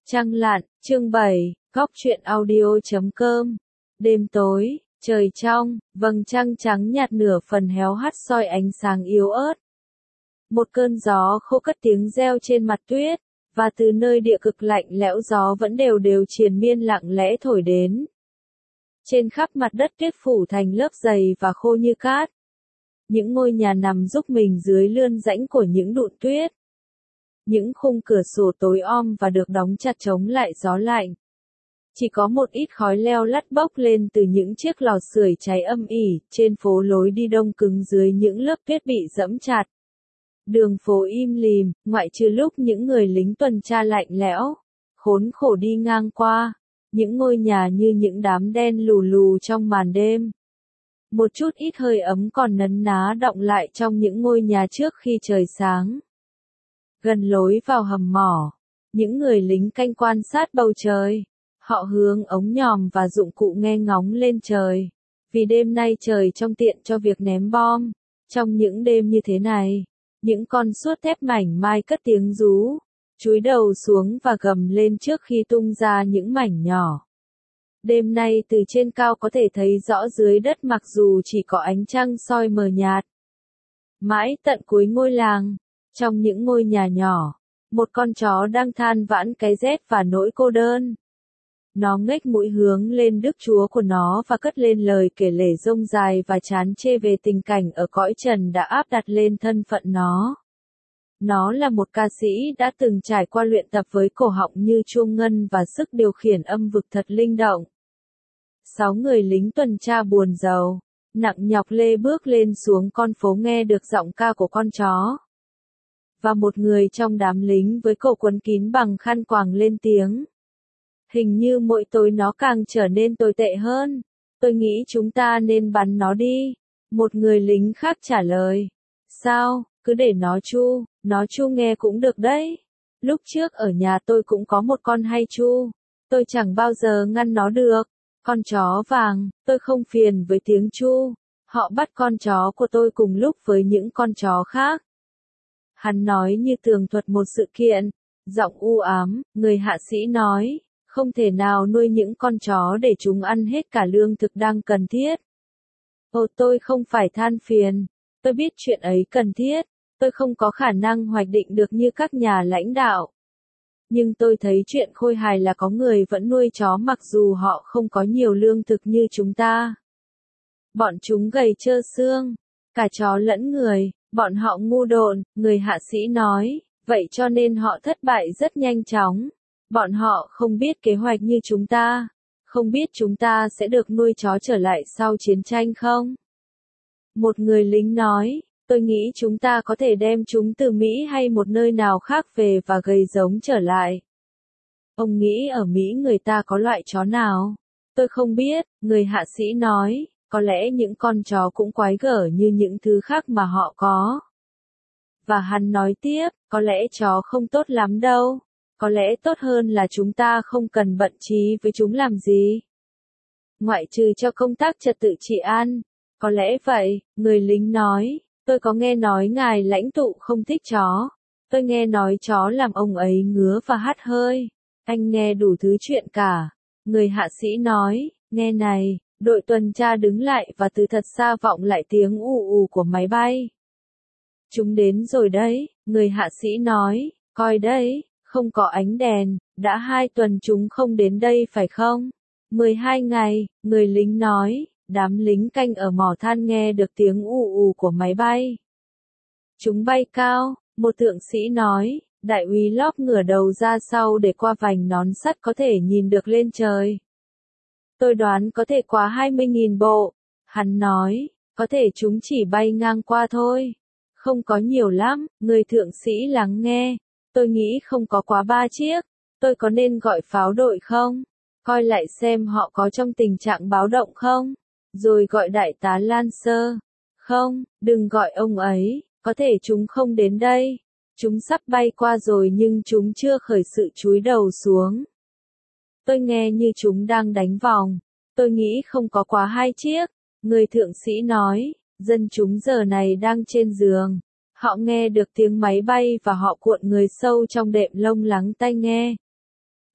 Trăng lặn, chương 7, góc truyện audio.com. Đêm tối, trời trong, vầng trăng trắng nhạt nửa phần héo hắt soi ánh sáng yếu ớt. Một cơn gió khô cất tiếng reo trên mặt tuyết, và từ nơi địa cực lạnh lẽo gió vẫn đều đều triền miên lặng lẽ thổi đến. Trên khắp mặt đất tuyết phủ thành lớp dày và khô như cát. Những ngôi nhà nằm giúp mình dưới lươn rãnh của những đụn tuyết. Những khung cửa sổ tối om và được đóng chặt chống lại gió lạnh. Chỉ có một ít khói leo lắt bốc lên từ những chiếc lò sưởi cháy âm ỉ, trên phố lối đi đông cứng dưới những lớp tuyết bị dẫm chặt. Đường phố im lìm, ngoại trừ lúc những người lính tuần tra lạnh lẽo, khốn khổ đi ngang qua, những ngôi nhà như những đám đen lù lù trong màn đêm. Một chút ít hơi ấm còn nấn ná đọng lại trong những ngôi nhà trước khi trời sáng. Gần lối vào hầm mỏ, những người lính canh quan sát bầu trời. Họ hướng ống nhòm và dụng cụ nghe ngóng lên trời. Vì đêm nay trời trong tiện cho việc ném bom. Trong những đêm như thế này, những con suốt thép mảnh mai cất tiếng rú, chúi đầu xuống và gầm lên trước khi tung ra những mảnh nhỏ. Đêm nay từ trên cao có thể thấy rõ dưới đất mặc dù chỉ có ánh trăng soi mờ nhạt. Mãi tận cuối ngôi làng, trong những ngôi nhà nhỏ, một con chó đang than vãn cái rét và nỗi cô đơn. Nó ngếch mũi hướng lên Đức Chúa của nó và cất lên lời kể lể rông dài và chán chê về tình cảnh ở cõi trần đã áp đặt lên thân phận nó. Nó là một ca sĩ đã từng trải qua luyện tập với cổ họng như chuông ngân và sức điều khiển âm vực thật linh động. 6 người lính tuần tra buồn rầu, nặng nhọc lê bước lên xuống con phố nghe được giọng ca của con chó. Và một người trong đám lính với cổ quấn kín bằng khăn quàng lên tiếng. Hình như mỗi tối nó càng trở nên tồi tệ hơn. Tôi nghĩ chúng ta nên bắn nó đi. Một người lính khác trả lời. Sao, cứ để nó chu nghe cũng được đấy. Lúc trước ở nhà tôi cũng có một con hay chu. Tôi chẳng bao giờ ngăn nó được. Con chó vàng, tôi không phiền với tiếng chu. Họ bắt con chó của tôi cùng lúc với những con chó khác. Hắn nói như tường thuật một sự kiện. Giọng u ám, người hạ sĩ nói. Không thể nào nuôi những con chó để chúng ăn hết cả lương thực đang cần thiết. Ồ, tôi không phải than phiền. Tôi biết chuyện ấy cần thiết. Tôi không có khả năng hoạch định được như các nhà lãnh đạo. Nhưng tôi thấy chuyện khôi hài là có người vẫn nuôi chó mặc dù họ không có nhiều lương thực như chúng ta. Bọn chúng gầy trơ xương, cả chó lẫn người, bọn họ ngu độn, người hạ sĩ nói, vậy cho nên họ thất bại rất nhanh chóng. Bọn họ không biết kế hoạch như chúng ta, không biết chúng ta sẽ được nuôi chó trở lại sau chiến tranh không? Một người lính nói, tôi nghĩ chúng ta có thể đem chúng từ Mỹ hay một nơi nào khác về và gầy giống trở lại. Ông nghĩ ở Mỹ người ta có loại chó nào? Tôi không biết, người hạ sĩ nói, có lẽ những con chó cũng quái gở như những thứ khác mà họ có. Và hắn nói tiếp, có lẽ chó không tốt lắm đâu. Có lẽ tốt hơn là chúng ta không cần bận trí với chúng làm gì. Ngoại trừ cho công tác trật tự trị an. Có lẽ vậy, người lính nói, tôi có nghe nói ngài lãnh tụ không thích chó. Tôi nghe nói chó làm ông ấy ngứa và hắt hơi. Anh nghe đủ thứ chuyện cả. Người hạ sĩ nói, nghe này, đội tuần tra đứng lại và từ thật xa vọng lại tiếng ù ù của máy bay. Chúng đến rồi đấy, người hạ sĩ nói, coi đấy. Không có ánh đèn, đã 2 tuần chúng không đến đây phải không? 12 ngày, người lính nói, đám lính canh ở mỏ than nghe được tiếng ù ù của máy bay. Chúng bay cao, một thượng sĩ nói, đại úy Locke ngửa đầu ra sau để qua vành nón sắt có thể nhìn được lên trời. Tôi đoán có thể quá 20.000 bộ, hắn nói, có thể chúng chỉ bay ngang qua thôi. Không có nhiều lắm, người thượng sĩ lắng nghe. Tôi nghĩ không có quá 3 chiếc. Tôi có nên gọi pháo đội không? Coi lại xem họ có trong tình trạng báo động không? Rồi gọi đại tá Lancer. Không, đừng gọi ông ấy. Có thể chúng không đến đây. Chúng sắp bay qua rồi nhưng chúng chưa khởi sự chúi đầu xuống. Tôi nghe như chúng đang đánh vòng. Tôi nghĩ không có quá 2 chiếc. Người thượng sĩ nói, dân chúng giờ này đang trên giường. Họ nghe được tiếng máy bay và họ cuộn người sâu trong đệm lông lắng tai nghe.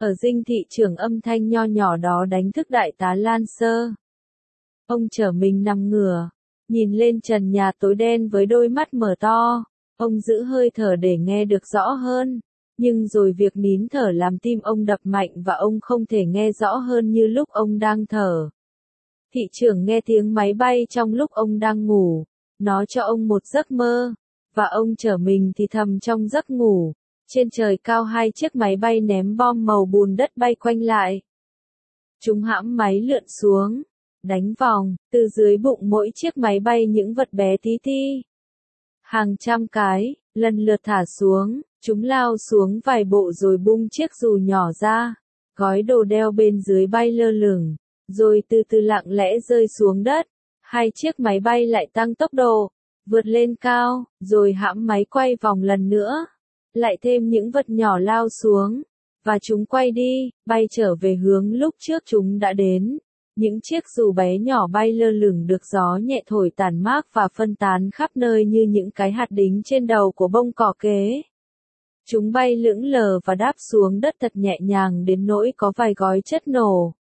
Ở dinh thị trưởng âm thanh nho nhỏ đó đánh thức đại tá Lan Sơ. Ông trở mình nằm ngửa, nhìn lên trần nhà tối đen với đôi mắt mở to. Ông giữ hơi thở để nghe được rõ hơn. Nhưng rồi việc nín thở làm tim ông đập mạnh và ông không thể nghe rõ hơn như lúc ông đang thở. Thị trưởng nghe tiếng máy bay trong lúc ông đang ngủ. Nó cho ông một giấc mơ. Và ông trở mình thì thầm trong giấc ngủ. Trên trời cao 2 chiếc máy bay ném bom màu bùn đất bay quanh lại. Chúng hãm máy lượn xuống, đánh vòng, từ dưới bụng mỗi chiếc máy bay những vật bé tí ti. Hàng trăm cái, lần lượt thả xuống, chúng lao xuống vài bộ rồi bung chiếc dù nhỏ ra. Gói đồ đeo bên dưới bay lơ lửng, rồi từ từ lặng lẽ rơi xuống đất. 2 chiếc máy bay lại tăng tốc độ, vượt lên cao, rồi hãm máy quay vòng lần nữa. Lại thêm những vật nhỏ lao xuống, và chúng quay đi, bay trở về hướng lúc trước chúng đã đến. Những chiếc dù bé nhỏ bay lơ lửng được gió nhẹ thổi tản mát và phân tán khắp nơi như những cái hạt đính trên đầu của bông cỏ kế. Chúng bay lững lờ và đáp xuống đất thật nhẹ nhàng đến nỗi có vài gói chất nổ.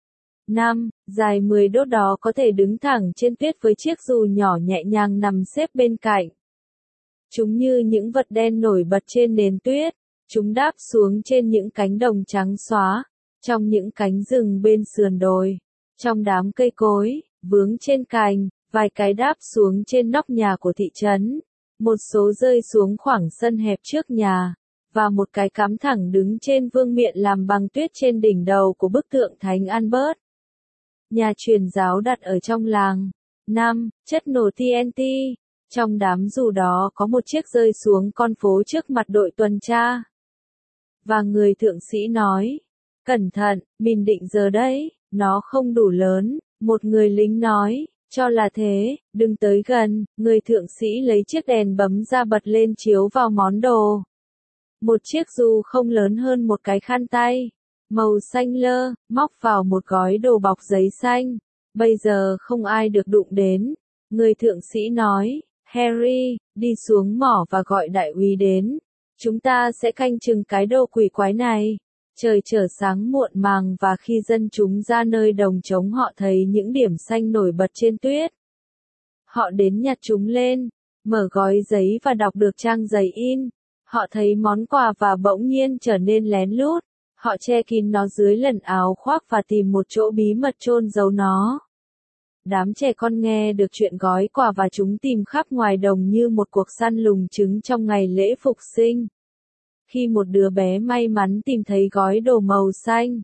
Dài 10 đốt đó có thể đứng thẳng trên tuyết với chiếc dù nhỏ nhẹ nhàng nằm xếp bên cạnh. Chúng như những vật đen nổi bật trên nền tuyết. Chúng đáp xuống trên những cánh đồng trắng xóa, trong những cánh rừng bên sườn đồi, trong đám cây cối, vướng trên cành, vài cái đáp xuống trên nóc nhà của thị trấn, một số rơi xuống khoảng sân hẹp trước nhà, và một cái cắm thẳng đứng trên vương miện làm bằng tuyết trên đỉnh đầu của bức tượng Thánh Albert. Nhà truyền giáo đặt ở trong làng. Chất nổ TNT. Trong đám dù đó có một chiếc rơi xuống con phố trước mặt đội tuần tra. Và người thượng sĩ nói, cẩn thận, mình định giờ đấy, nó không đủ lớn. Một người lính nói, cho là thế, đừng tới gần. Người thượng sĩ lấy chiếc đèn bấm ra bật lên chiếu vào món đồ. Một chiếc dù không lớn hơn một cái khăn tay, màu xanh lơ, móc vào một gói đồ bọc giấy xanh. Bây giờ không ai được đụng đến. Người thượng sĩ nói, Harry, đi xuống mỏ và gọi đại úy đến. Chúng ta sẽ canh chừng cái đồ quỷ quái này. Trời trở sáng muộn màng và khi dân chúng ra nơi đồng trống họ thấy những điểm xanh nổi bật trên tuyết. Họ đến nhặt chúng lên, mở gói giấy và đọc được trang giấy in. Họ thấy món quà và bỗng nhiên trở nên lén lút. Họ che kín nó dưới lần áo khoác và tìm một chỗ bí mật chôn giấu nó. Đám trẻ con nghe được chuyện gói quà và chúng tìm khắp ngoài đồng như một cuộc săn lùng trứng trong ngày lễ phục sinh. Khi một đứa bé may mắn tìm thấy gói đồ màu xanh,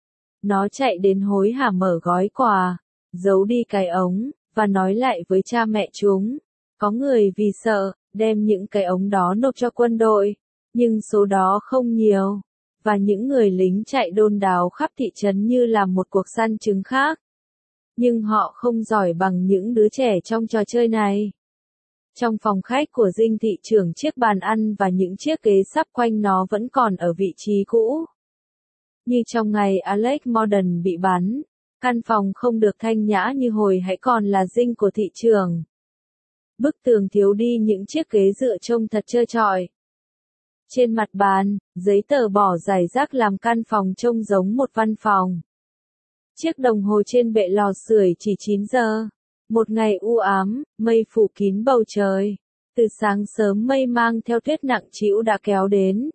nó chạy đến hối hả mở gói quà, giấu đi cái ống, và nói lại với cha mẹ chúng. Có người vì sợ, đem những cái ống đó nộp cho quân đội, nhưng số đó không nhiều, và những người lính chạy đôn đáo khắp thị trấn như là một cuộc săn trứng khác. Nhưng họ không giỏi bằng những đứa trẻ trong trò chơi này. Trong phòng khách của dinh thị trưởng chiếc bàn ăn và những chiếc ghế sắp quanh nó vẫn còn ở vị trí cũ. Như trong ngày Alex Morden bị bắn, căn phòng không được thanh nhã như hồi hãy còn là dinh của thị trưởng. Bức tường thiếu đi những chiếc ghế dựa trông thật trơ trọi. Trên mặt bàn, giấy tờ bỏ rải rác làm căn phòng trông giống một văn phòng. Chiếc đồng hồ trên bệ lò sưởi chỉ 9 giờ. Một ngày u ám, mây phủ kín bầu trời. Từ sáng sớm mây mang theo tuyết nặng trĩu đã kéo đến.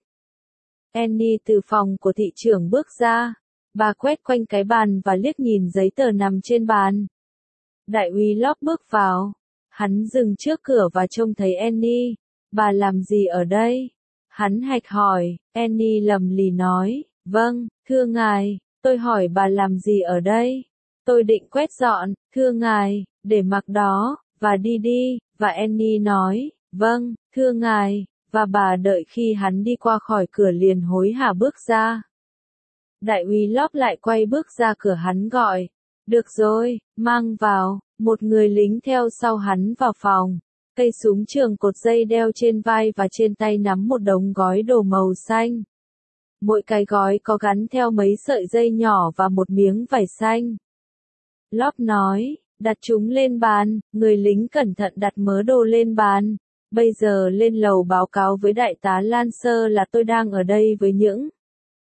Annie từ phòng của thị trưởng bước ra. Bà quét quanh cái bàn và liếc nhìn giấy tờ nằm trên bàn. Đại úy Locke bước vào. Hắn dừng trước cửa và trông thấy Annie. Bà làm gì ở đây? Hắn hạch hỏi. Annie lầm lì nói. Vâng, thưa ngài, tôi hỏi bà làm gì ở đây? Tôi định quét dọn, thưa ngài, để mặc đó, và đi đi, và Annie nói, vâng, thưa ngài, và bà đợi khi hắn đi qua khỏi cửa liền hối hả bước ra. Đại úy Locke lại quay bước ra cửa hắn gọi, được rồi, mang vào, một người lính theo sau hắn vào phòng, cây súng trường cột dây đeo trên vai và trên tay nắm một đống gói đồ màu xanh. Mỗi cái gói có gắn theo mấy sợi dây nhỏ và một miếng vải xanh. Locke nói, đặt chúng lên bàn, người lính cẩn thận đặt mớ đồ lên bàn. Bây giờ lên lầu báo cáo với đại tá Lancer là tôi đang ở đây với những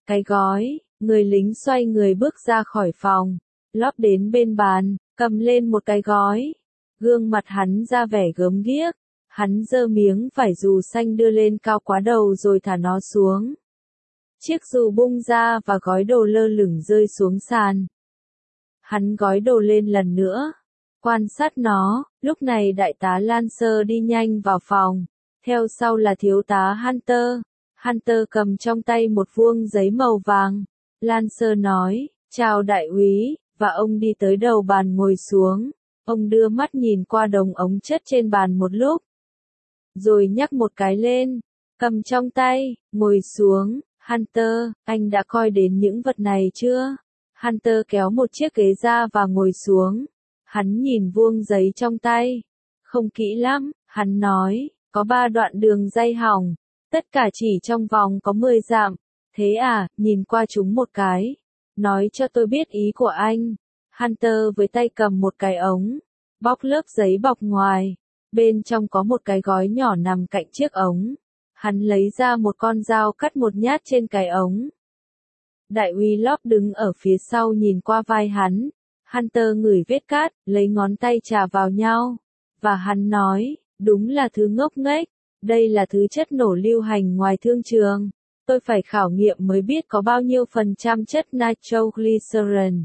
cái gói, người lính xoay người bước ra khỏi phòng. Lóp đến bên bàn, cầm lên một cái gói. Gương mặt hắn ra vẻ gớm ghiếc. Hắn giơ miếng vải dù xanh đưa lên cao quá đầu rồi thả nó xuống. Chiếc dù bung ra và gói đồ lơ lửng rơi xuống sàn. Hắn gói đồ lên lần nữa. Quan sát nó, lúc này đại tá Lancer đi nhanh vào phòng. Theo sau là thiếu tá Hunter. Hunter cầm trong tay một vuông giấy màu vàng. Lancer nói, chào đại úy, và ông đi tới đầu bàn ngồi xuống. Ông đưa mắt nhìn qua đống ống chất trên bàn một lúc. Rồi nhắc một cái lên, cầm trong tay, ngồi xuống. Hunter, anh đã coi đến những vật này chưa? Hunter kéo một chiếc ghế ra và ngồi xuống. Hắn nhìn vuông giấy trong tay. Không kỹ lắm, hắn nói, có 3 đoạn đường dây hỏng. Tất cả chỉ trong vòng có 10 dặm. Thế à, nhìn qua chúng một cái. Nói cho tôi biết ý của anh. Hunter với tay cầm một cái ống. Bóc lớp giấy bọc ngoài. Bên trong có một cái gói nhỏ nằm cạnh chiếc ống. Hắn lấy ra một con dao cắt một nhát trên cái ống. Đại úy Lop đứng ở phía sau nhìn qua vai hắn. Hunter ngửi vết cát, lấy ngón tay chà vào nhau. Và hắn nói, đúng là thứ ngốc nghếch. Đây là thứ chất nổ lưu hành ngoài thương trường. Tôi phải khảo nghiệm mới biết có bao nhiêu % chất nitroglycerin.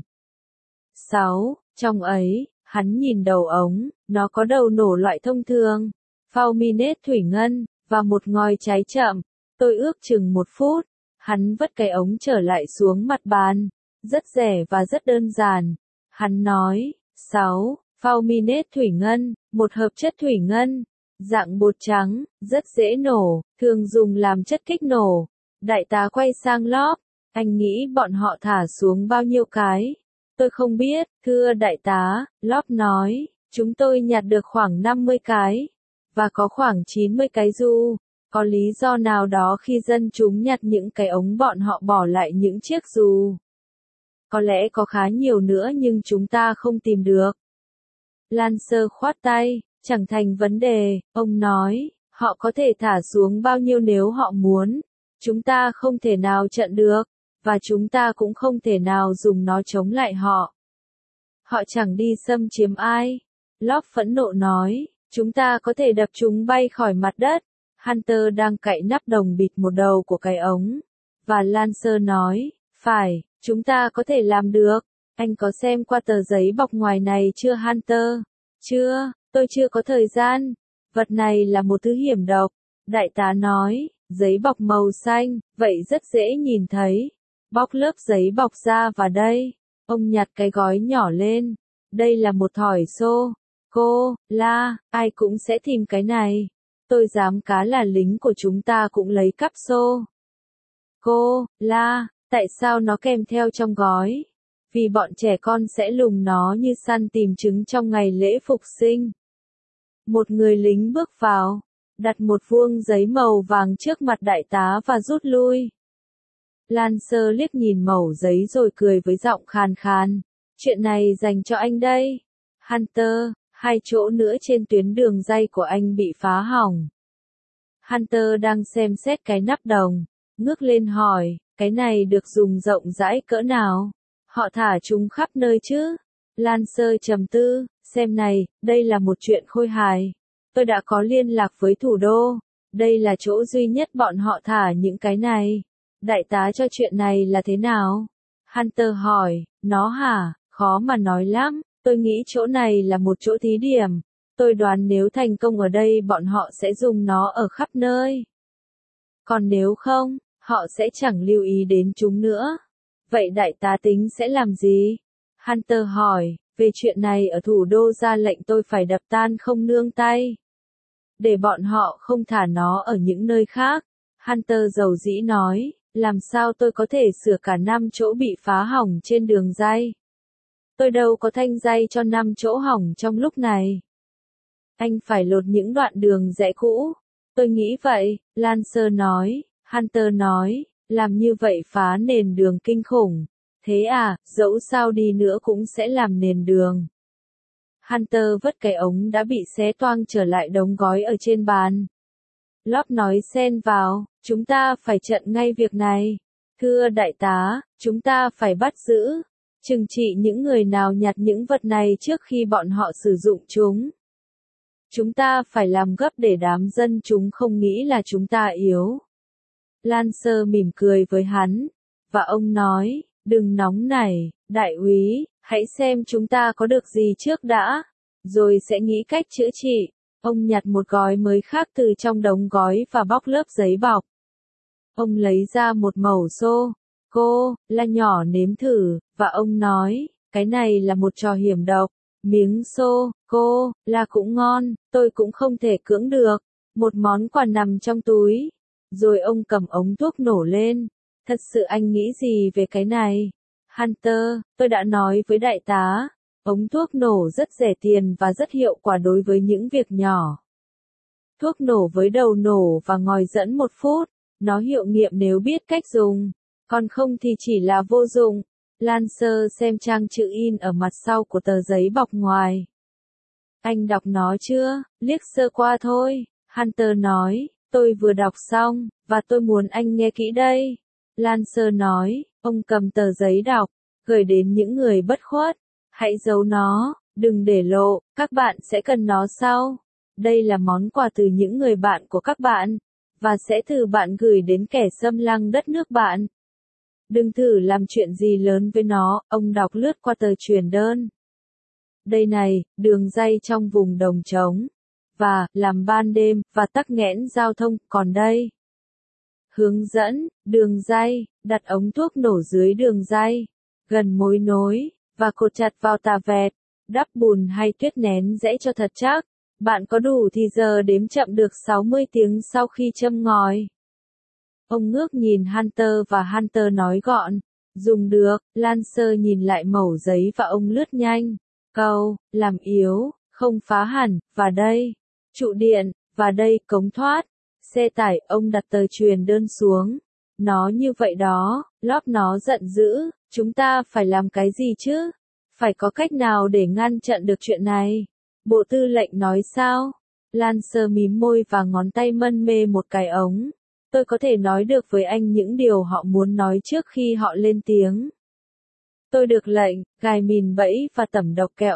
6. Trong ấy, hắn nhìn đầu ống, nó có đầu nổ loại thông thường, fulminate thủy ngân, và một ngòi cháy chậm. Tôi ước chừng 1 phút. Hắn vứt cái ống trở lại xuống mặt bàn. Rất rẻ và rất đơn giản. Hắn nói, 6. Fulminate thủy ngân, một hợp chất thủy ngân, dạng bột trắng, rất dễ nổ, thường dùng làm chất kích nổ. Đại tá quay sang Lop, anh nghĩ bọn họ thả xuống bao nhiêu cái? Tôi không biết, thưa đại tá, Lop nói, chúng tôi nhặt được khoảng 50 cái, và có khoảng 90 cái dù. Có lý do nào đó khi dân chúng nhặt những cái ống bọn họ bỏ lại những chiếc dù? Có lẽ có khá nhiều nữa nhưng chúng ta không tìm được. Lancer khoát tay, chẳng thành vấn đề, ông nói, họ có thể thả xuống bao nhiêu nếu họ muốn. Chúng ta không thể nào chặn được, và chúng ta cũng không thể nào dùng nó chống lại họ. Họ chẳng đi xâm chiếm ai. Lop phẫn nộ nói, chúng ta có thể đập chúng bay khỏi mặt đất. Hunter đang cạy nắp đồng bịt một đầu của cái ống. Và Lancer nói, phải, chúng ta có thể làm được. Anh có xem qua tờ giấy bọc ngoài này chưa Hunter? Chưa, tôi chưa có thời gian. Vật này là một thứ hiểm độc. Đại tá nói, giấy bọc màu xanh, vậy rất dễ nhìn thấy. Bóc lớp giấy bọc ra và đây. Ông nhặt cái gói nhỏ lên. Đây là một thỏi xô. Cô, la, ai cũng sẽ tìm cái này. Tôi dám cá là lính của chúng ta cũng lấy cắp xô. Cô, la, tại sao nó kèm theo trong gói? Vì bọn trẻ con sẽ lùng nó như săn tìm trứng trong ngày lễ phục sinh. Một người lính bước vào, đặt một vuông giấy màu vàng trước mặt đại tá và rút lui. Lancer liếc nhìn mẩu giấy rồi cười với giọng khàn khàn. Chuyện này dành cho anh đây. Hunter, 2 chỗ nữa trên tuyến đường ray của anh bị phá hỏng. Hunter đang xem xét cái nắp đồng, ngước lên hỏi, cái này được dùng rộng rãi cỡ nào? Họ thả chúng khắp nơi chứ? Lancer trầm tư, xem này, đây là một chuyện khôi hài. Tôi đã có liên lạc với thủ đô. Đây là chỗ duy nhất bọn họ thả những cái này. Đại tá cho chuyện này là thế nào? Hunter hỏi, nó hả? Khó mà nói lắm. Tôi nghĩ chỗ này là một chỗ thí điểm. Tôi đoán nếu thành công ở đây bọn họ sẽ dùng nó ở khắp nơi. Còn nếu không, họ sẽ chẳng lưu ý đến chúng nữa. Vậy đại tá tính sẽ làm gì? Hunter hỏi, về chuyện này ở thủ đô ra lệnh tôi phải đập tan không nương tay. Để bọn họ không thả nó ở những nơi khác. Hunter dầu dĩ nói, làm sao tôi có thể sửa cả 5 chỗ bị phá hỏng trên đường ray? Tôi đâu có thanh ray cho 5 chỗ hỏng trong lúc này. Anh phải lột những đoạn đường rẽ cũ. Tôi nghĩ vậy, Lancer nói. Hunter nói, làm như vậy phá nền đường kinh khủng. Thế à, dẫu sao đi nữa cũng sẽ làm nền đường. Hunter vứt cái ống đã bị xé toang trở lại đống gói ở trên bàn. Lop nói xen vào, chúng ta phải chặn ngay việc này. Thưa đại tá, chúng ta phải bắt giữ, trừng trị những người nào nhặt những vật này trước khi bọn họ sử dụng chúng. Chúng ta phải làm gấp để đám dân chúng không nghĩ là chúng ta yếu. Lancer mỉm cười với hắn, và ông nói, đừng nóng nảy, đại úy, hãy xem chúng ta có được gì trước đã, rồi sẽ nghĩ cách chữa trị. Ông nhặt một gói mới khác từ trong đống gói và bóc lớp giấy bọc. Ông lấy ra một mẩu cô, la nhỏ nếm thử, và ông nói, cái này là một trò hiểm độc. Miếng cô, la cũng ngon, tôi cũng không thể cưỡng được. Một món quà nằm trong túi. Rồi ông cầm ống thuốc nổ lên. Thật sự anh nghĩ gì về cái này? Hunter, tôi đã nói với đại tá. Ống thuốc nổ rất rẻ tiền và rất hiệu quả đối với những việc nhỏ. Thuốc nổ với đầu nổ và ngòi dẫn 1 phút. Nó hiệu nghiệm nếu biết cách dùng. Còn không thì chỉ là vô dụng. Lancer xem trang chữ in ở mặt sau của tờ giấy bọc ngoài. Anh đọc nó chưa? Liếc sơ qua thôi. Hunter nói, tôi vừa đọc xong, và tôi muốn anh nghe kỹ đây. Lancer nói, ông cầm tờ giấy đọc, gửi đến những người bất khuất. Hãy giấu nó, đừng để lộ, các bạn sẽ cần nó sau. Đây là món quà từ những người bạn của các bạn, và sẽ từ bạn gửi đến kẻ xâm lăng đất nước bạn. Đừng thử làm chuyện gì lớn với nó, ông đọc lướt qua tờ truyền đơn. Đây này, đường ray trong vùng đồng trống. Và, làm ban đêm, và tắc nghẽn giao thông, còn đây. Hướng dẫn, đường ray, đặt ống thuốc nổ dưới đường ray, gần mối nối, và cột chặt vào tà vẹt, đắp bùn hay tuyết nén dễ cho thật chắc. Bạn có đủ thì giờ đếm chậm được 60 tiếng sau khi châm ngòi. Ông ngước nhìn Hunter và Hunter nói gọn, dùng được. Lancer nhìn lại mẩu giấy và ông lướt nhanh. Câu, làm yếu, không phá hẳn, và đây, trụ điện, và đây cống thoát. Xe tải, ông đặt tờ truyền đơn xuống. Nó như vậy đó, Lóp nó giận dữ, chúng ta phải làm cái gì chứ? Phải có cách nào để ngăn chặn được chuyện này? Bộ tư lệnh nói sao? Lancer mím môi và ngón tay mân mê một cái ống. Tôi có thể nói được với anh những điều họ muốn nói trước khi họ lên tiếng. Tôi được lệnh, gài mìn bẫy và tẩm độc kẹo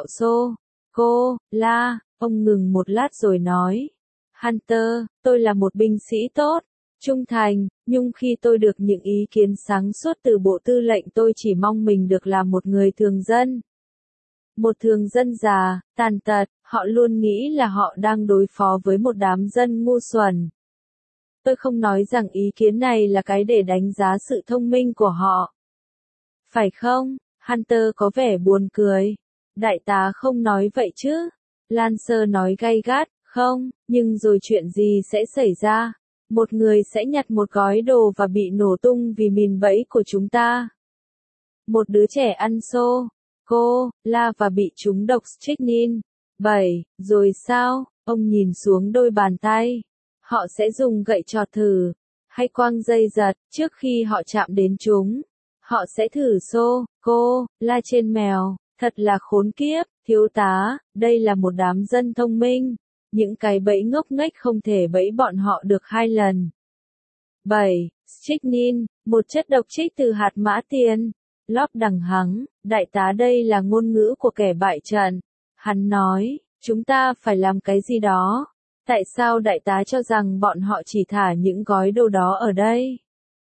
cô, la, ông ngừng một lát rồi nói. Hunter, tôi là một binh sĩ tốt, trung thành, nhưng khi tôi được những ý kiến sáng suốt từ bộ tư lệnh tôi chỉ mong mình được làm một người thường dân. Một thường dân già, tàn tật, họ luôn nghĩ là họ đang đối phó với một đám dân ngu xuẩn. Tôi không nói rằng ý kiến này là cái để đánh giá sự thông minh của họ. Phải không? Hunter có vẻ buồn cười. Đại tá không nói vậy chứ? Lancer nói gay gắt, không, nhưng rồi chuyện gì sẽ xảy ra? Một người sẽ nhặt một gói đồ và bị nổ tung vì mìn bẫy của chúng ta. Một đứa trẻ ăn cô, la và bị trúng độc strychnine. 7. Rồi sao? Ông nhìn xuống đôi bàn tay. Họ sẽ dùng gậy chọt thử, hay quăng dây giật, trước khi họ chạm đến chúng. Họ sẽ thử cô, la trên mèo. Thật là khốn kiếp, thiếu tá, đây là một đám dân thông minh. Những cái bẫy ngốc nghếch không thể bẫy bọn họ được 2 lần. 7. Strychnine, một chất độc trích từ hạt mã tiền. Lóp đằng hắng, đại tá đây là ngôn ngữ của kẻ bại trận. Hắn nói, chúng ta phải làm cái gì đó. Tại sao đại tá cho rằng bọn họ chỉ thả những gói đồ đó ở đây?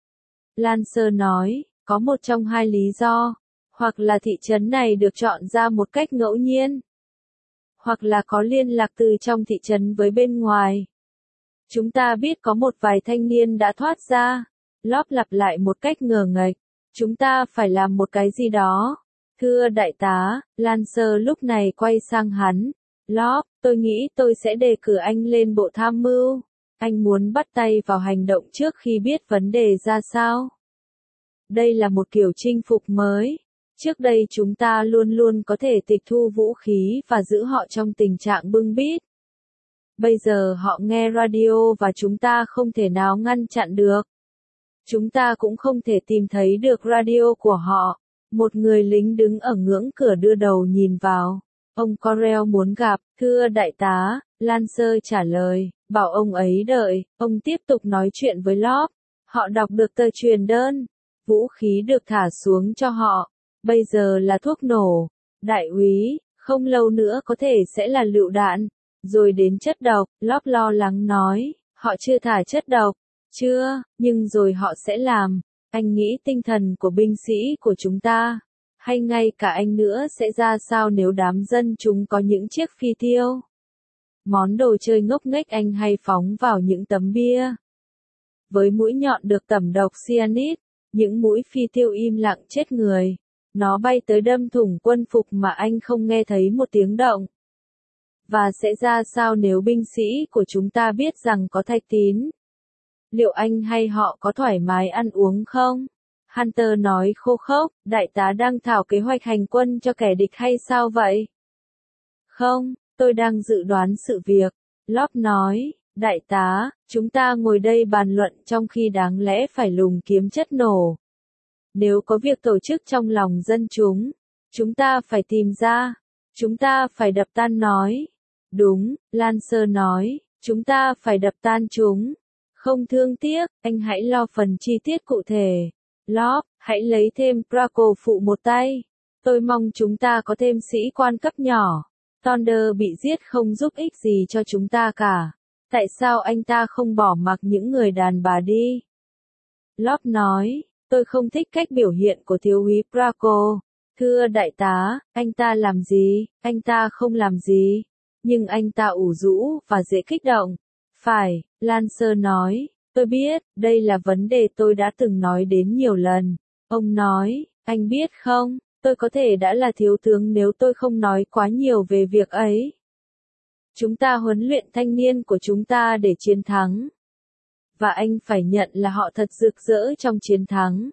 Lancer nói, có một trong 2 lý do. Hoặc là thị trấn này được chọn ra một cách ngẫu nhiên. Hoặc là có liên lạc từ trong thị trấn với bên ngoài. Chúng ta biết có một vài thanh niên đã thoát ra. Lóp lặp lại một cách ngờ nghệch. Chúng ta phải làm một cái gì đó. Thưa đại tá, Lancer lúc này quay sang hắn. Lóp, tôi nghĩ tôi sẽ đề cử anh lên bộ tham mưu. Anh muốn bắt tay vào hành động trước khi biết vấn đề ra sao. Đây là một kiểu chinh phục mới. Trước đây chúng ta luôn luôn có thể tịch thu vũ khí và giữ họ trong tình trạng bưng bít. Bây giờ họ nghe radio và chúng ta không thể nào ngăn chặn được. Chúng ta cũng không thể tìm thấy được radio của họ. Một người lính đứng ở ngưỡng cửa đưa đầu nhìn vào. Ông Correll muốn gặp, thưa đại tá, Lancer trả lời, bảo ông ấy đợi. Ông tiếp tục nói chuyện với Lóp. Họ đọc được tờ truyền đơn. Vũ khí được thả xuống cho họ. Bây giờ là thuốc nổ. Đại úy, không lâu nữa có thể sẽ là lựu đạn. Rồi đến chất độc, Locke lo lắng nói. Họ chưa thả chất độc. Chưa, nhưng rồi họ sẽ làm. Anh nghĩ tinh thần của binh sĩ của chúng ta, hay ngay cả anh nữa sẽ ra sao nếu đám dân chúng có những chiếc phi tiêu? Món đồ chơi ngốc nghếch anh hay phóng vào những tấm bia. Với mũi nhọn được tẩm độc cyanide, những mũi phi tiêu im lặng chết người. Nó bay tới đâm thủng quân phục mà anh không nghe thấy một tiếng động. Và sẽ ra sao nếu binh sĩ của chúng ta biết rằng có thạch tín? Liệu anh hay họ có thoải mái ăn uống không? Hunter nói khô khốc, đại tá đang thảo kế hoạch hành quân cho kẻ địch hay sao vậy? Không, tôi đang dự đoán sự việc. Locke nói, đại tá, chúng ta ngồi đây bàn luận trong khi đáng lẽ phải lùng kiếm chất nổ. Nếu có việc tổ chức trong lòng dân chúng ta phải tìm ra. Chúng ta phải đập tan nói. Đúng, Lancer nói, chúng ta phải đập tan chúng. Không thương tiếc, anh hãy lo phần chi tiết cụ thể. Locke, hãy lấy thêm Braco phụ một tay. Tôi mong chúng ta có thêm sĩ quan cấp nhỏ. Thunder bị giết không giúp ích gì cho chúng ta cả. Tại sao anh ta không bỏ mặc những người đàn bà đi? Locke nói, tôi không thích cách biểu hiện của thiếu úy Braco. Thưa đại tá, anh ta làm gì? Anh ta không làm gì. Nhưng anh ta ủ rũ và dễ kích động. Phải, Lancer nói, tôi biết, đây là vấn đề tôi đã từng nói đến nhiều lần. Ông nói, anh biết không, tôi có thể đã là thiếu tướng nếu tôi không nói quá nhiều về việc ấy. Chúng ta huấn luyện thanh niên của chúng ta để chiến thắng. Và anh phải nhận là họ thật rực rỡ trong chiến thắng.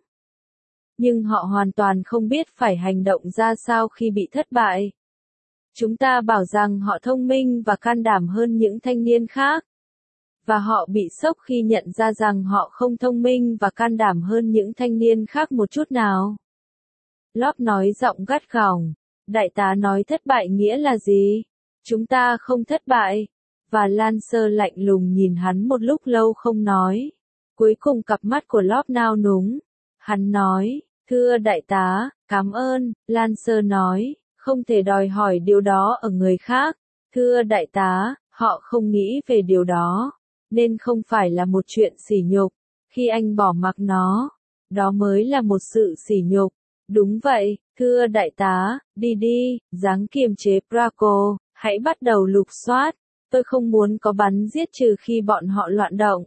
Nhưng họ hoàn toàn không biết phải hành động ra sao khi bị thất bại. Chúng ta bảo rằng họ thông minh và can đảm hơn những thanh niên khác. Và họ bị sốc khi nhận ra rằng họ không thông minh và can đảm hơn những thanh niên khác một chút nào. Locke nói giọng gắt gỏng. Đại tá nói thất bại nghĩa là gì? Chúng ta không thất bại. Và Lancer lạnh lùng nhìn hắn một lúc lâu không nói. Cuối cùng cặp mắt của Locke nao núng. Hắn nói, thưa đại tá, cảm ơn. Lancer nói, không thể đòi hỏi điều đó ở người khác. Thưa đại tá, họ không nghĩ về điều đó. Nên không phải là một chuyện sỉ nhục. Khi anh bỏ mặc nó, đó mới là một sự sỉ nhục. Đúng vậy, thưa đại tá, đi đi, dáng kiềm chế Braco, hãy bắt đầu lục soát. Tôi không muốn có bắn giết trừ khi bọn họ loạn động.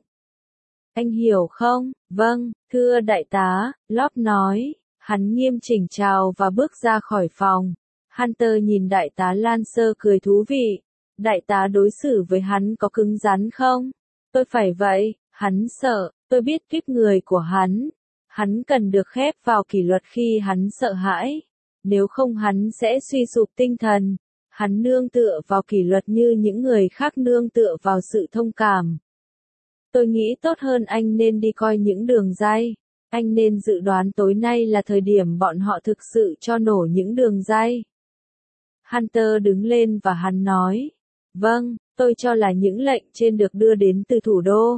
Anh hiểu không? Vâng, thưa đại tá, Locke nói. Hắn nghiêm chỉnh chào và bước ra khỏi phòng. Hunter nhìn đại tá Lancer cười thú vị. Đại tá đối xử với hắn có cứng rắn không? Tôi phải vậy, hắn sợ, tôi biết kíp người của hắn. Hắn cần được khép vào kỷ luật khi hắn sợ hãi. Nếu không hắn sẽ suy sụp tinh thần. Hắn nương tựa vào kỷ luật như những người khác nương tựa vào sự thông cảm. Tôi nghĩ tốt hơn anh nên đi coi những đường ray. Anh nên dự đoán tối nay là thời điểm bọn họ thực sự cho nổ những đường ray. Hunter đứng lên và hắn nói. Vâng, tôi cho là những lệnh trên được đưa đến từ thủ đô.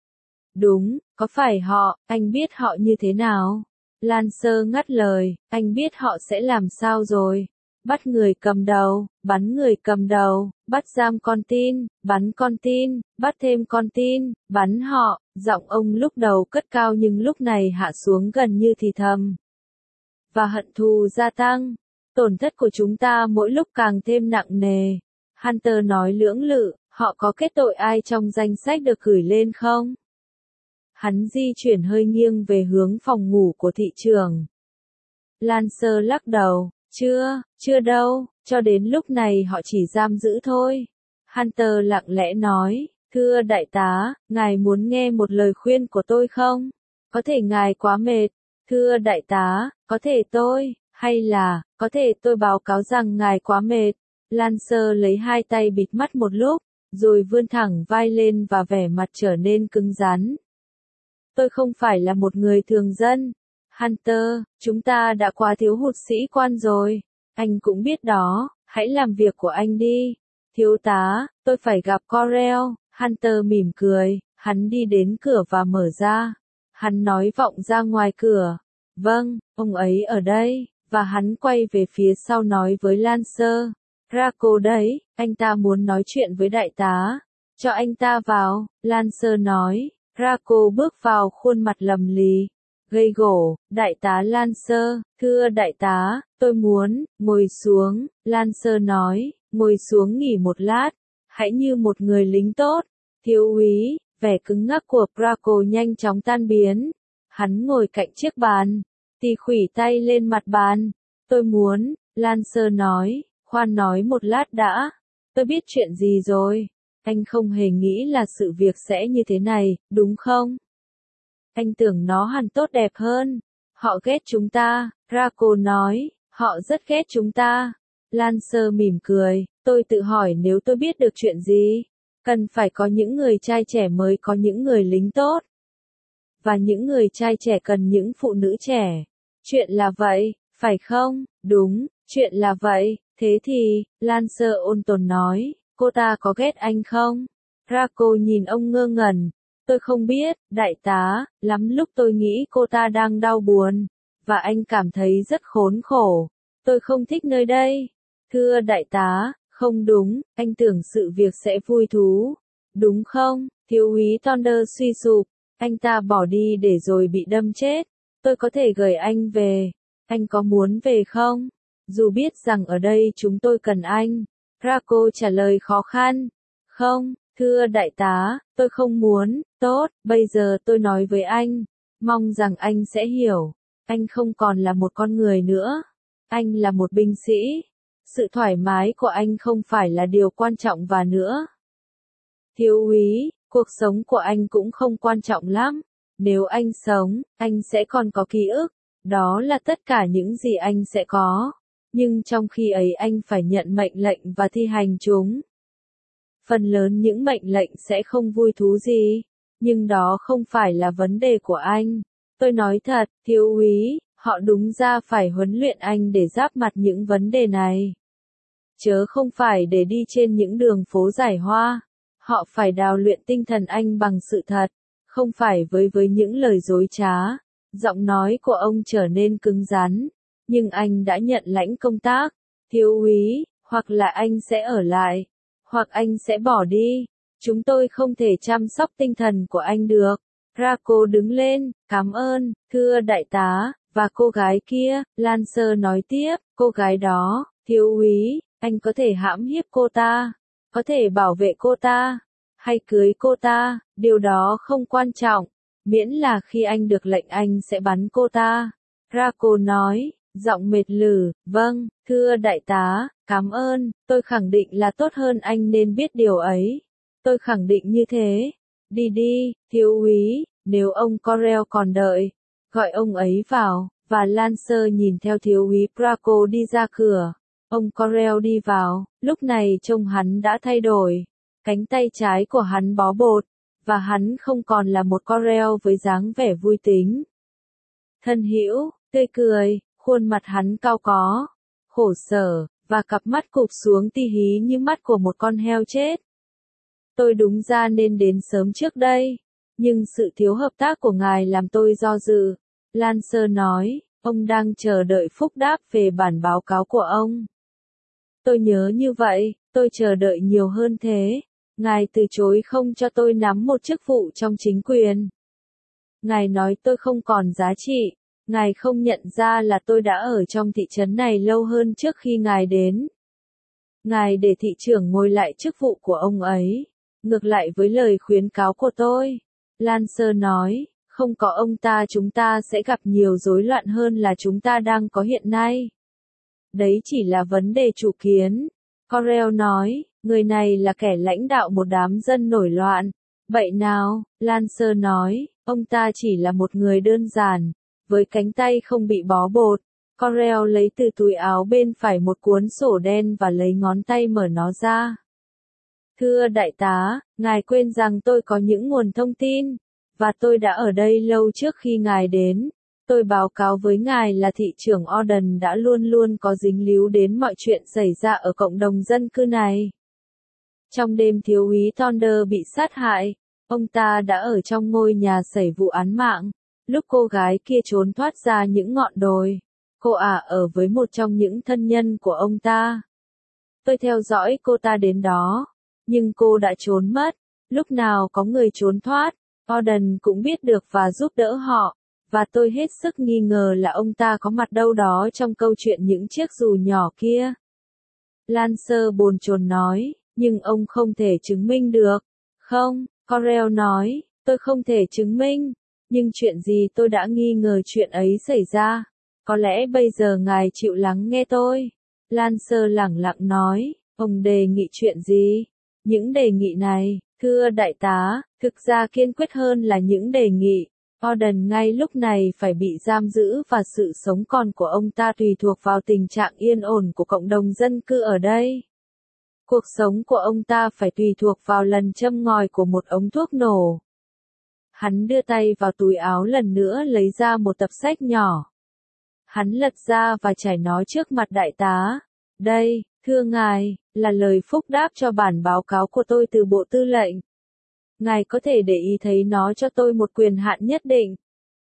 Đúng, có phải họ, anh biết họ như thế nào? Lancer ngắt lời, anh biết họ sẽ làm sao rồi. Bắt người cầm đầu, bắn người cầm đầu, bắt giam con tin, bắn con tin, bắt thêm con tin, bắn họ. Giọng ông lúc đầu cất cao nhưng lúc này hạ xuống gần như thì thầm. Và hận thù gia tăng. Tổn thất của chúng ta mỗi lúc càng thêm nặng nề. Hunter nói lưỡng lự, họ có kết tội ai trong danh sách được gửi lên không? Hắn di chuyển hơi nghiêng về hướng phòng ngủ của thị trưởng. Lancer lắc đầu, chưa đâu, cho đến lúc này họ chỉ giam giữ thôi. Hunter lặng lẽ nói, thưa đại tá, ngài muốn nghe một lời khuyên của tôi không? Có thể ngài quá mệt. Thưa đại tá, có thể có thể tôi báo cáo rằng ngài quá mệt. Lancer lấy hai tay bịt mắt một lúc, rồi vươn thẳng vai lên và vẻ mặt trở nên cứng rắn. Tôi không phải là một người thường dân. Hunter, chúng ta đã quá thiếu hụt sĩ quan rồi. Anh cũng biết đó, hãy làm việc của anh đi. Thiếu tá, tôi phải gặp Corel. Hunter mỉm cười, hắn đi đến cửa và mở ra. Hắn nói vọng ra ngoài cửa, Vâng, ông ấy ở đây, và hắn quay về phía sau nói với Lancer. Draco đấy, anh ta muốn nói chuyện với đại tá. Cho anh ta vào, Lancer nói. Draco bước vào khuôn mặt lầm lì. Gây gổ, đại tá Lancer, thưa đại tá, tôi muốn, ngồi xuống, Lancer nói, ngồi xuống nghỉ một lát, hãy như một người lính tốt. Thiếu úy, vẻ cứng ngắc của Draco nhanh chóng tan biến. Hắn ngồi cạnh chiếc bàn, thì khuỷu tay lên mặt bàn. Tôi muốn, Lancer nói, khoan nói một lát đã. Tôi biết chuyện gì rồi. Anh không hề nghĩ là sự việc sẽ như thế này, đúng không? Anh tưởng nó hẳn tốt đẹp hơn. Họ ghét chúng ta, Draco nói, họ rất ghét chúng ta. Lancer mỉm cười, tôi tự hỏi nếu tôi biết được chuyện gì. Cần phải có những người trai trẻ mới có những người lính tốt. Và những người trai trẻ cần những phụ nữ trẻ. Chuyện là vậy, phải không? Đúng, chuyện là vậy. Thế thì, Lancer ôn tồn nói, cô ta có ghét anh không? Draco nhìn ông ngơ ngẩn. Tôi không biết, đại tá, lắm lúc tôi nghĩ cô ta đang đau buồn, và anh cảm thấy rất khốn khổ. Tôi không thích nơi đây. Thưa đại tá, không đúng, anh tưởng sự việc sẽ vui thú. Đúng không? Thiếu úy Thunder suy sụp, anh ta bỏ đi để rồi bị đâm chết. Tôi có thể gửi anh về. Anh có muốn về không? Dù biết rằng ở đây chúng tôi cần anh. Draco trả lời khó khăn. Không, thưa đại tá, tôi không muốn. Tốt, bây giờ tôi nói với anh. Mong rằng anh sẽ hiểu. Anh không còn là một con người nữa. Anh là một binh sĩ. Sự thoải mái của anh không phải là điều quan trọng và nữa. Thiếu úy, cuộc sống của anh cũng không quan trọng lắm. Nếu anh sống, anh sẽ còn có ký ức. Đó là tất cả những gì anh sẽ có. Nhưng trong khi ấy anh phải nhận mệnh lệnh và thi hành chúng. Phần lớn những mệnh lệnh sẽ không vui thú gì. Nhưng đó không phải là vấn đề của anh. Tôi nói thật, thiếu úy, họ đúng ra phải huấn luyện anh để giáp mặt những vấn đề này. Chớ không phải để đi trên những đường phố giải hoa. Họ phải đào luyện tinh thần anh bằng sự thật, không phải với những lời dối trá. Giọng nói của ông trở nên cứng rắn, nhưng anh đã nhận lãnh công tác. Thiếu úy, hoặc là anh sẽ ở lại, hoặc anh sẽ bỏ đi. Chúng tôi không thể chăm sóc tinh thần của anh được. Draco đứng lên, cảm ơn, thưa đại tá, và cô gái kia, Lancer nói tiếp, cô gái đó, thiếu úy, anh có thể hãm hiếp cô ta, có thể bảo vệ cô ta, hay cưới cô ta, điều đó không quan trọng, miễn là khi anh được lệnh anh sẽ bắn cô ta. Draco nói, giọng mệt lử, vâng, thưa đại tá, cảm ơn, tôi khẳng định là tốt hơn anh nên biết điều ấy. Tôi khẳng định như thế. Đi đi, thiếu úy, nếu ông Corel còn đợi, gọi ông ấy vào, và Lancer nhìn theo thiếu úy Draco đi ra cửa. Ông Corel đi vào, lúc này trông hắn đã thay đổi. Cánh tay trái của hắn bó bột, và hắn không còn là một Corel với dáng vẻ vui tính. Thân hữu, tươi cười, khuôn mặt hắn cao có, khổ sở, và cặp mắt cụp xuống ti hí như mắt của một con heo chết. Tôi đúng ra nên đến sớm trước đây, nhưng sự thiếu hợp tác của ngài làm tôi do dự. Lancer nói, ông đang chờ đợi phúc đáp về bản báo cáo của ông. Tôi nhớ như vậy, tôi chờ đợi nhiều hơn thế. Ngài từ chối không cho tôi nắm một chức vụ trong chính quyền. Ngài nói tôi không còn giá trị. Ngài không nhận ra là tôi đã ở trong thị trấn này lâu hơn trước khi ngài đến. Ngài để thị trưởng ngồi lại chức vụ của ông ấy. Ngược lại với lời khuyến cáo của tôi. Lancer nói, không có ông ta chúng ta sẽ gặp nhiều rối loạn hơn là chúng ta đang có hiện nay. Đấy chỉ là vấn đề chủ kiến. Corel nói, người này là kẻ lãnh đạo một đám dân nổi loạn. Vậy nào, Lancer nói, ông ta chỉ là một người đơn giản, với cánh tay không bị bó bột. Corel lấy từ túi áo bên phải một cuốn sổ đen và lấy ngón tay mở nó ra. Thưa đại tá, ngài quên rằng tôi có những nguồn thông tin, và tôi đã ở đây lâu trước khi ngài đến. Tôi báo cáo với ngài là thị trưởng Orden đã luôn luôn có dính líu đến mọi chuyện xảy ra ở cộng đồng dân cư này. Trong đêm thiếu úy Thunder bị sát hại, ông ta đã ở trong ngôi nhà xảy vụ án mạng. Lúc cô gái kia trốn thoát ra những ngọn đồi, cô ở với một trong những thân nhân của ông ta. Tôi theo dõi cô ta đến đó, nhưng cô đã trốn mất. Lúc nào có người trốn thoát, Auden cũng biết được và giúp đỡ họ, và tôi hết sức nghi ngờ là ông ta có mặt đâu đó trong câu chuyện những chiếc dù nhỏ kia. Lancer bồn chồn nói, nhưng ông không thể chứng minh được. Không, Corel nói, tôi không thể chứng minh, nhưng chuyện gì tôi đã nghi ngờ chuyện ấy xảy ra. Có lẽ bây giờ ngài chịu lắng nghe tôi. Lancer lẳng lặng nói, ông đề nghị chuyện gì? Những đề nghị này, thưa đại tá, thực ra kiên quyết hơn là những đề nghị. Auden ngay lúc này phải bị giam giữ và sự sống còn của ông ta tùy thuộc vào tình trạng yên ổn của cộng đồng dân cư ở đây. Cuộc sống của ông ta phải tùy thuộc vào lần châm ngòi của một ống thuốc nổ. Hắn đưa tay vào túi áo lần nữa lấy ra một tập sách nhỏ. Hắn lật ra và trải nó trước mặt đại tá. Đây, thưa ngài, là lời phúc đáp cho bản báo cáo của tôi từ Bộ Tư lệnh. Ngài có thể để ý thấy nó cho tôi một quyền hạn nhất định.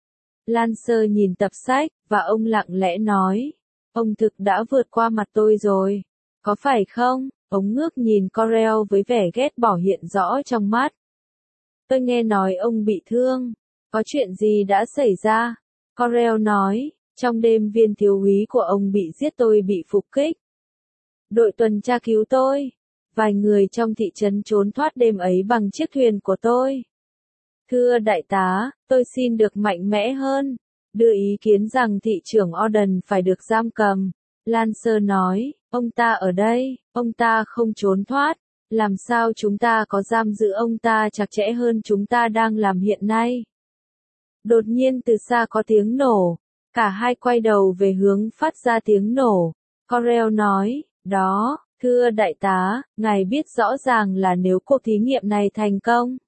Lancer nhìn tập sách, và ông lặng lẽ nói. Ông thực đã vượt qua mặt tôi rồi. Có phải không? Ông ngước nhìn Corel với vẻ ghét bỏ hiện rõ trong mắt. Tôi nghe nói ông bị thương. Có chuyện gì đã xảy ra? Corel nói, trong đêm viên thiếu úy của ông bị giết tôi bị phục kích. Đội tuần tra cứu tôi. Vài người trong thị trấn trốn thoát đêm ấy bằng chiếc thuyền của tôi. Thưa đại tá, tôi xin được mạnh mẽ hơn. Đưa ý kiến rằng thị trưởng Auden phải được giam cầm. Lancer nói, ông ta ở đây, ông ta không trốn thoát. Làm sao chúng ta có giam giữ ông ta chặt chẽ hơn chúng ta đang làm hiện nay? Đột nhiên từ xa có tiếng nổ. Cả hai quay đầu về hướng phát ra tiếng nổ. Corel nói, đó, thưa đại tá, ngài biết rõ ràng là nếu cuộc thí nghiệm này thành công,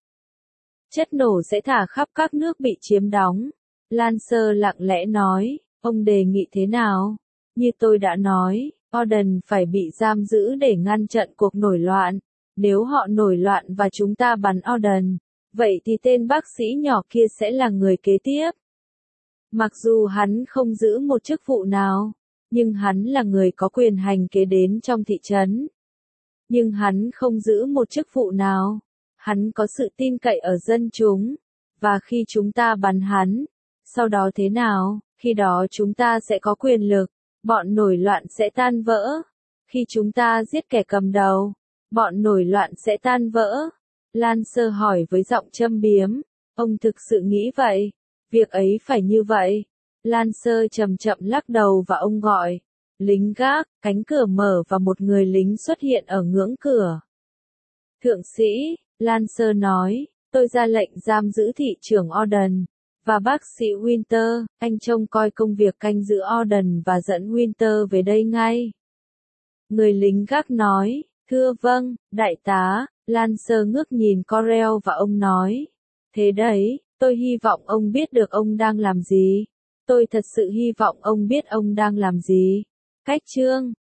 chất nổ sẽ thả khắp các nước bị chiếm đóng. Lancer lặng lẽ nói, ông đề nghị thế nào? Như tôi đã nói, Auden phải bị giam giữ để ngăn chặn cuộc nổi loạn. Nếu họ nổi loạn và chúng ta bắn Auden, vậy thì tên bác sĩ nhỏ kia sẽ là người kế tiếp. Mặc dù hắn không giữ một chức vụ nào, nhưng hắn là người có quyền hành kế đến trong thị trấn. Nhưng hắn không giữ một chức vụ nào. Hắn có sự tin cậy ở dân chúng. Và khi chúng ta bắn hắn, sau đó thế nào? Khi đó chúng ta sẽ có quyền lực. Bọn nổi loạn sẽ tan vỡ. Khi chúng ta giết kẻ cầm đầu, bọn nổi loạn sẽ tan vỡ. Lancer hỏi với giọng châm biếm. Ông thực sự nghĩ vậy? Việc ấy phải như vậy. Lancer chậm chậm lắc đầu và ông gọi. Lính gác, cánh cửa mở và một người lính xuất hiện ở ngưỡng cửa. Thượng sĩ, Lancer nói, tôi ra lệnh giam giữ thị trưởng Auden. Và bác sĩ Winter, anh trông coi công việc canh giữ Auden và dẫn Winter về đây ngay. Người lính gác nói, thưa vâng, đại tá. Lancer ngước nhìn Corel và ông nói. Thế đấy, tôi hy vọng ông biết được ông đang làm gì. Tôi thật sự hy vọng ông biết ông đang làm gì. Cách chương